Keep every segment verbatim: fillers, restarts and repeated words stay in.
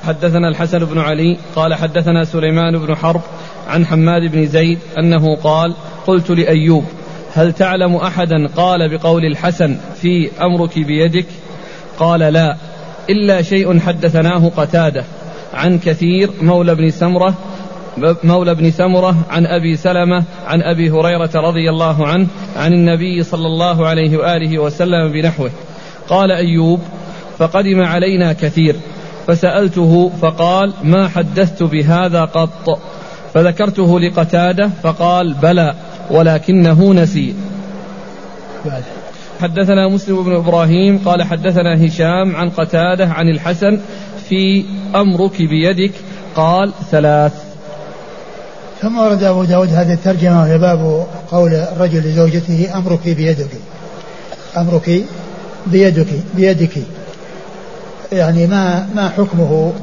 حدثنا الحسن بن علي قال حدثنا سليمان بن حرب عن حماد بن زيد أنه قال قلت لأيوب هل تعلم أحدا قال بقول الحسن في أمرك بيدك؟ قال لا، إلا شيء حدثناه قتادة عن كثير مولى بن سمرة مولى بن سمرة عن أبي سلمة عن أبي هريرة رضي الله عنه عن النبي صلى الله عليه وآله وسلم بنحوه. قال أيوب فقدم علينا كثير فسألته فقال ما حدثت بهذا قط، فذكرته لقتادة فقال بلى ولكنه نسي. حدثنا مسلم بن إبراهيم قال حدثنا هشام عن قتادة عن الحسن في أمرك بيدك قال ثلاث. ثم ورد أبو داود هذه الترجمة وهي باب قول الرجل لزوجته أمرك بيدك، أمرك بيدك بيدك يعني ما ما حكمه؟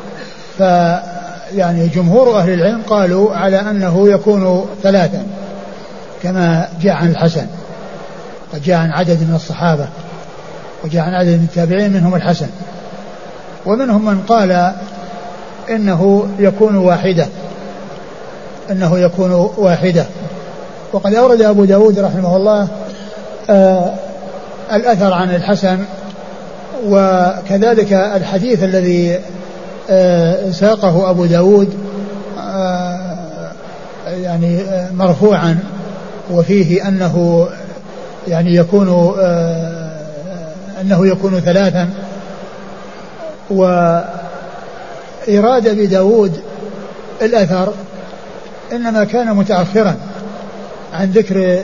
فيعني جمهور أهل العلم قالوا على أنه يكون ثلاثا كما جاء عن الحسن، قد جاء عن عدد من الصحابة وجاء عن عدد من التابعين منهم الحسن، ومنهم من قال إنه يكون واحدة إنه يكون واحدة. وقد أورد أبو داود رحمه الله آه الأثر عن الحسن، وكذلك الحديث الذي آه ساقه أبو داود آه يعني آه مرفوعا وفيه أنه يعني يكون آه أنه يكون ثلاثا. وإراد أبي داود الأثر إنما كان متأخرا عن ذكر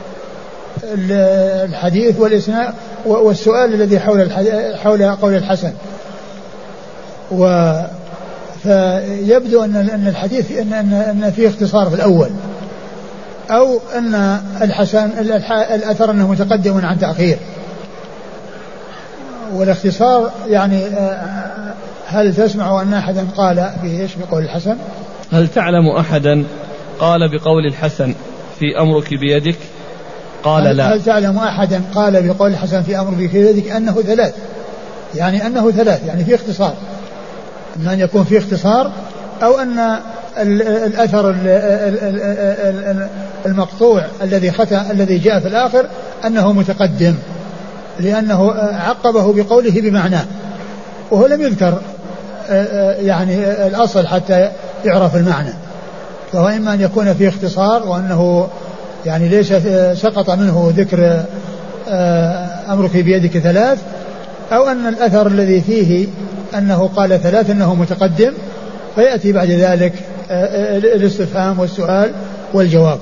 الحديث والإسناد والسؤال الذي حول حول قول الحسن، فيبدو أن أن الحديث أن أن فيه اختصار في الأول، أو أن الحسن الأثر أنه متقدم عن تأخير. والاختصار يعني هل تسمع أن أحدا قال بإيش بقول الحسن؟ هل تعلم أحدا قال بقول الحسن في أمرك بيدك؟ قال هل لا. هل تعلم أحدا قال بقول الحسن في أمرك بيدك أنه ثلاث، يعني أنه ثلاث يعني في اختصار، إما أن يكون في اختصار أو أن الأثر المقطوع الذي ختم الذي جاء في الآخر أنه متقدم، لأنه عقبه بقوله بمعناه، وهو لم يذكر يعني الأصل حتى يعرف المعنى، فهو إما أن يكون فيه اختصار وأنه يعني ليس سقط منه ذكر أمرك بيدك ثلاث، أو أن الأثر الذي فيه أنه قال ثلاث أنه متقدم، فيأتي بعد ذلك الاستفهام والسؤال والجواب.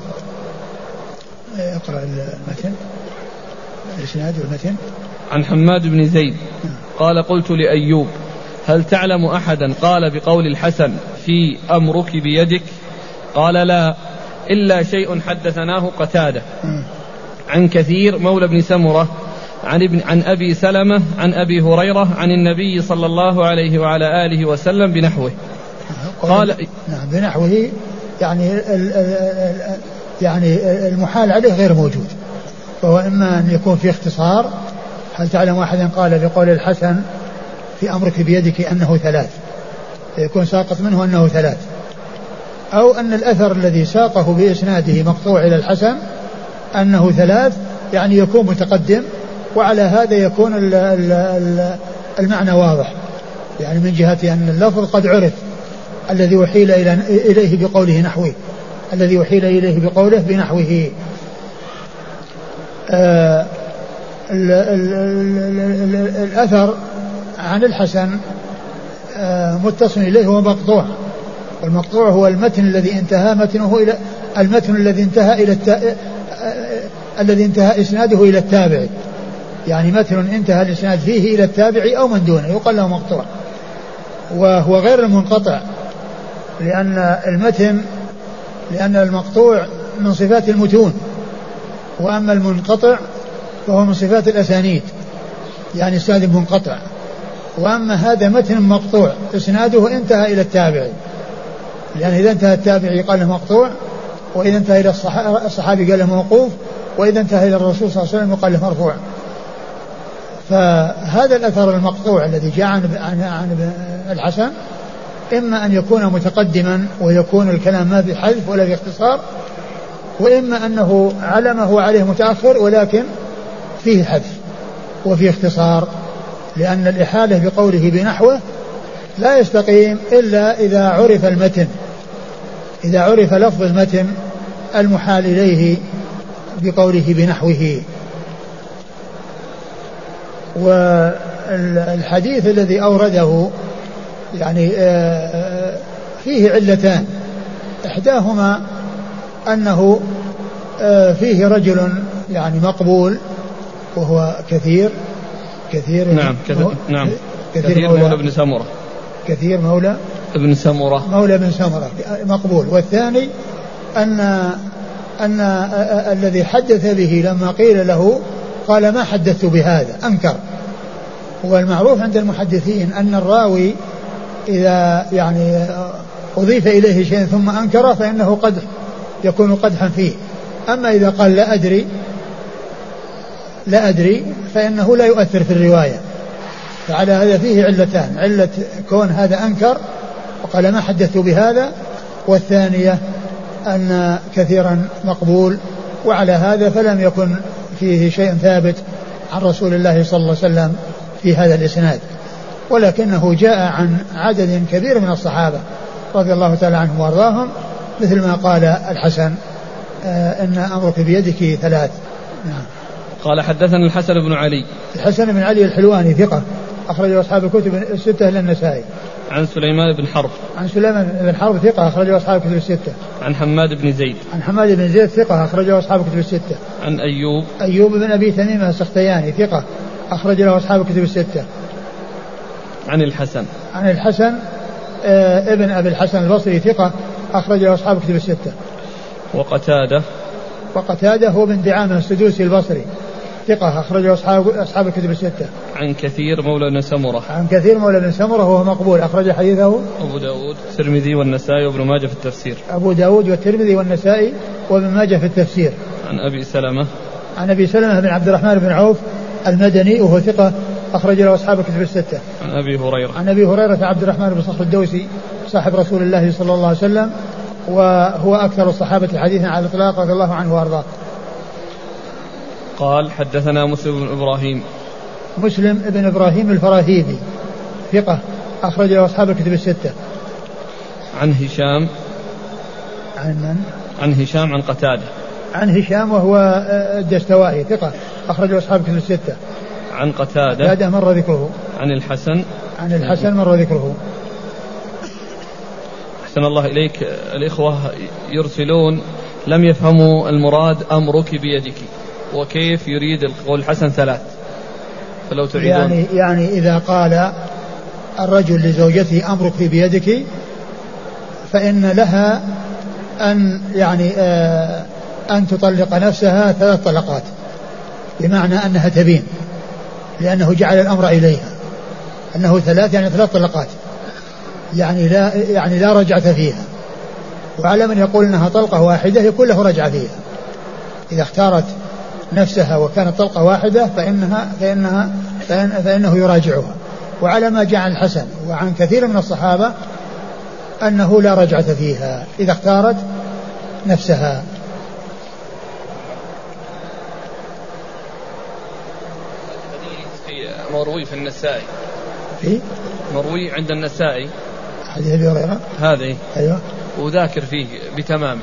اقرأ المتن الإسناد والمتن. عن حماد بن زيد قال قلت لأيوب هل تعلم أحدا قال بقول الحسن في أمرك بيدك؟ قال لا، إلا شيء حدثناه قتادة عن كثير مولى بن سمرة عن, ابن عن أبي سلمة عن أبي هريرة عن النبي صلى الله عليه وعلى آله وسلم بنحوه. قال نعم بنحوه يعني ال ال يعني المحال عليه غير موجود، فهو إما أن يكون في اختصار هل تعلم أحدا قال بقول الحسن في أمرك بيدك أنه ثلاث، يكون ساقط منه أنه ثلاث، أو أن الأثر الذي ساقه بإسناده مقطوع إلى الحسن أنه ثلاث يعني يكون متقدم، وعلى هذا يكون ال ال المعنى واضح، يعني من جهة أن اللفظ قد عرف الذي وحيل إليه بقوله نحوه، الذي وحيل إليه بقوله بنحوه. آه ال ال ال ال الأثر عن الحسن آه متصل إليه هو مقطوع، والمقطوع هو المتن الذي انتهى متنه إلى المتن الذي انتهى إلى التا... آه الذي انتهى إسناده إلى التابع، يعني متن انتهى الإسناد فيه إلى التابع أو من دونه يقال له مقطوع، وهو غير المنقطع، لأن المتن لأن المقطوع من صفات المتون، وأما المنقطع فهو من صفات الأسانيد، يعني إسناد منقطع، وأما هذا متن مقطوع إسناده انتهى إلى التابع، لأن إذا انتهى التابع قال له مقطوع، وإذا انتهى إلى الصحابي قال له موقوف، وإذا انتهى إلى الرسول صلى الله عليه وسلم قال له مرفوع. فهذا الأثر المقطوع الذي جاء عن عن الحسن إما أن يكون متقدما ويكون الكلام ما في حذف ولا في اختصار، وإما أنه على ما هو عليه متأخر ولكن فيه حذف وفيه اختصار، لأن الإحالة بقوله بنحوه لا يستقيم إلا إذا عرف المتن، إذا عرف لفظ المتن المحال إليه بقوله بنحوه. والحديث الذي أورده يعني فيه علتان، إحداهما أنه فيه رجل يعني مقبول وهو كثير كثير نعم كثير, نعم كثير, كثير مولى, مولى ابن سمرة كثير مولى ابن سمرة مولى ابن سمرة مقبول. والثاني أن أن الذي حدث به لما قيل له قال ما حدثت بهذا، أنكر. والمعروف عند المحدثين أن الراوي إذا يعني أضيف إليه شيء ثم أنكره فإنه قدح، يكون قدحا فيه. أما إذا قال لا أدري لا أدري فإنه لا يؤثر في الرواية. فعلى هذا فيه علتان، علة كون هذا أنكر وقال ما حدثت بهذا، والثانية أن كثيرا مقبول، وعلى هذا فلم يكن فيه شيء ثابت عن رسول الله صلى الله عليه وسلم في هذا الإسناد، ولكنه جاء عن عدد كبير من الصحابة رضي الله تعالى عنهم وارضاهم، مثل ما قال الحسن آه إن أمرك بيدك ثلاث. نعم. قال حدثنا الحسن بن علي. الحسن بن علي الحلواني ثقة أخرجه أصحاب الكتب الستة إلا النسائي. عن سليمان بن حرب. عن سليمان بن حرب ثقة أخرجه أصحاب الكتب الستة. عن حماد بن زيد. عن حماد بن زيد ثقة أخرجه أصحاب الكتب الستة. عن أيوب. أيوب بن أبي تميم السختياني ثقة أخرج له أصحاب الكتب الستة. عن الحسن. عن الحسن آه ابن أبي الحسن البصري ثقة أخرج له أصحاب الكتب الستة. وقتادة. وقتادة هو بن دعامة السدوسي البصري ثقة أخرجه أصحاب أصحاب الكتب الستة. عن كثير مولى بن سمرة. عن كثير مولى بن سمرة وهو مقبول أخرج حديثه أبو داود الترمذي والنسائي وابن ماجه في التفسير. أبو داود والترمذي والنسائي وابن ماجه في التفسير. عن أبي سلمة. عن أبي سلمة بن عبد الرحمن بن عوف المدني وهو ثقة أخرج له أصحاب الكتب الستة. عن أبي هريرة. عن أبي هريرة عبد الرحمن بن صخر الدوسي صاحب رسول الله صلى الله عليه وسلم، وهو أكثر الصحابة حديثا على الإطلاق رضي الله عنه وأرضاه. قال حدثنا مسلم بن إبراهيم. مسلم بن إبراهيم الفراهيدي ثقة أخرج له أصحاب الكتب الستة. عن هشام. عن من؟ عن هشام عن قتادة. عن هشام وهو الدستوائي ثقة أخرج له أصحاب الكتب الستة. عن قتادة. قتادة مر ذكره. عن الحسن. عن الحسن مر ذكره. أحسن الله إليك. الإخوة يرسلون لم يفهموا المراد أمرك بيدك، وكيف يريد القول الحسن ثلاث، فلو تعيدون. يعني يعني إذا قال الرجل لزوجته أمرك بيدك فإن لها أن يعني آه أن تطلق نفسها ثلاث طلقات، بمعنى أنها تبين، لأنه جعل الأمر إليها أنه ثلاث يعني ثلاث طلقات، يعني لا يعني لا رجعة فيها. وعلى من يقول أنها طلقة واحدة يكون له رجعة فيها. إذا اختارت نفسها وكانت طلقة واحدة فإنها فإنها فإن فإنه يراجعها. وعلى ما جاء عن الحسن وعن كثير من الصحابة أنه لا رجعة فيها إذا اختارت نفسها. حديث مروي في النسائي. في مروي عند النسائي حديث أبي هريرة هذه. أيوة. وذاكر فيه بتمامه،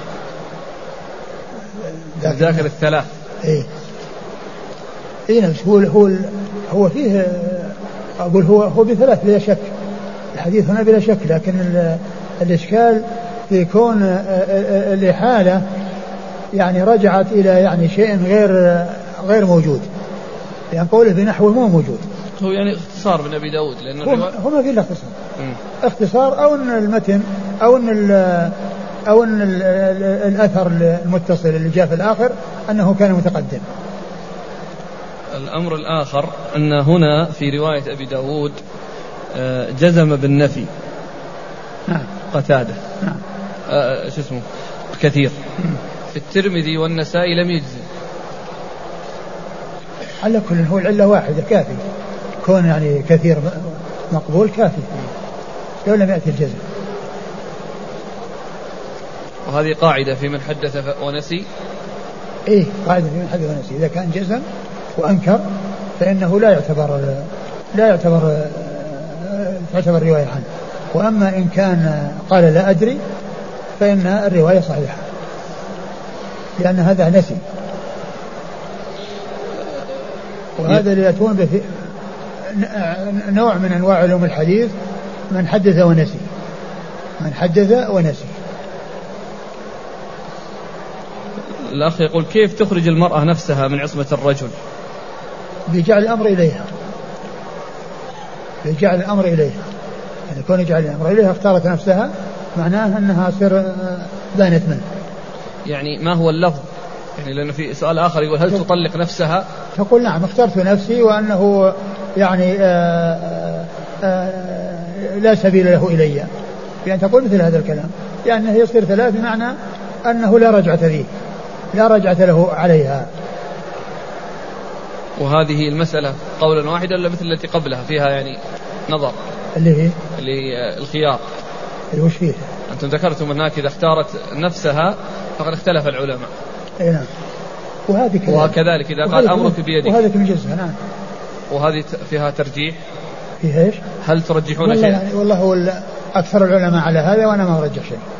ذاكر الثلاث. إيه إيه نفس هو هو هو فيه أقول هو هو بثلاث بلا شك، الحديث هنا بلا شك، لكن الإشكال في كون الإحالة يعني رجعت إلى يعني شيء غير غير موجود، يعني قوله بنحو مو موجود. هو يعني اختصار من أبي داود، لأن هو, هو ما في إلا اختصار. اختصار أو أن المتن أو أن أو أن الأثر المتصل اللي جاء في الآخر أنه كان متقدم. الأمر الآخر أن هنا في رواية أبي داود جزم بالنفي. نعم. قتادة. نعم. آه شو اسمه كثير. في الترمذي والنسائي لم يجزم. على كل هو العلة واحدة كافي، كون يعني كثير مقبول كافي لو لم يأتي الجزم. وهذه قاعدة في من حدث ونسي. إيه قاعدة في من حدث ونسي، إذا كان جزم وأنكر فإنه لا يعتبر لا يعتبر تعتبر رواية عنه. وأما إن كان قال لا أدري فإن الرواية صحيحة لأن هذا نسي. وهذا اللي يكون به نوع من أنواع علوم الحديث، من حدث ونسي، من حدث ونسي. الأخ يقول كيف تخرج المرأة نفسها من عصمة الرجل؟ بجعل الأمر إليها، بجعل الأمر إليها، يعني كون يجعل الأمر إليها اختارت نفسها معناه أنها تصير بانت منه. يعني ما هو اللفظ؟ يعني لأنه في سؤال آخر يقول هل تطلق نفسها؟ تقول نعم اخترت نفسي وأنه يعني آآ آآ لا سبيل له إلي، يعني تقول مثل هذا الكلام، لأنه يعني يصير ثلاث بمعنى أنه لا رجعة فيه، لا رجعة له عليها. وهذه المسألة قولا واحدا ولا مثل التي قبلها فيها يعني نظر؟ اللي هي اللي الخيار اللي وش فيه؟ أنتم ذكرتم هناك إذا اختارت نفسها فقد اختلف العلماء. اي نعم. وهذه وكذلك إذا قال أمرك بيدك وهذا من جزء. نعم. وهذه فيها ترجيح. فيها ايش؟ هل ترجحون والله شيء؟ يعني والله هو أكثر العلماء على هذا وأنا ما أرجح شيء.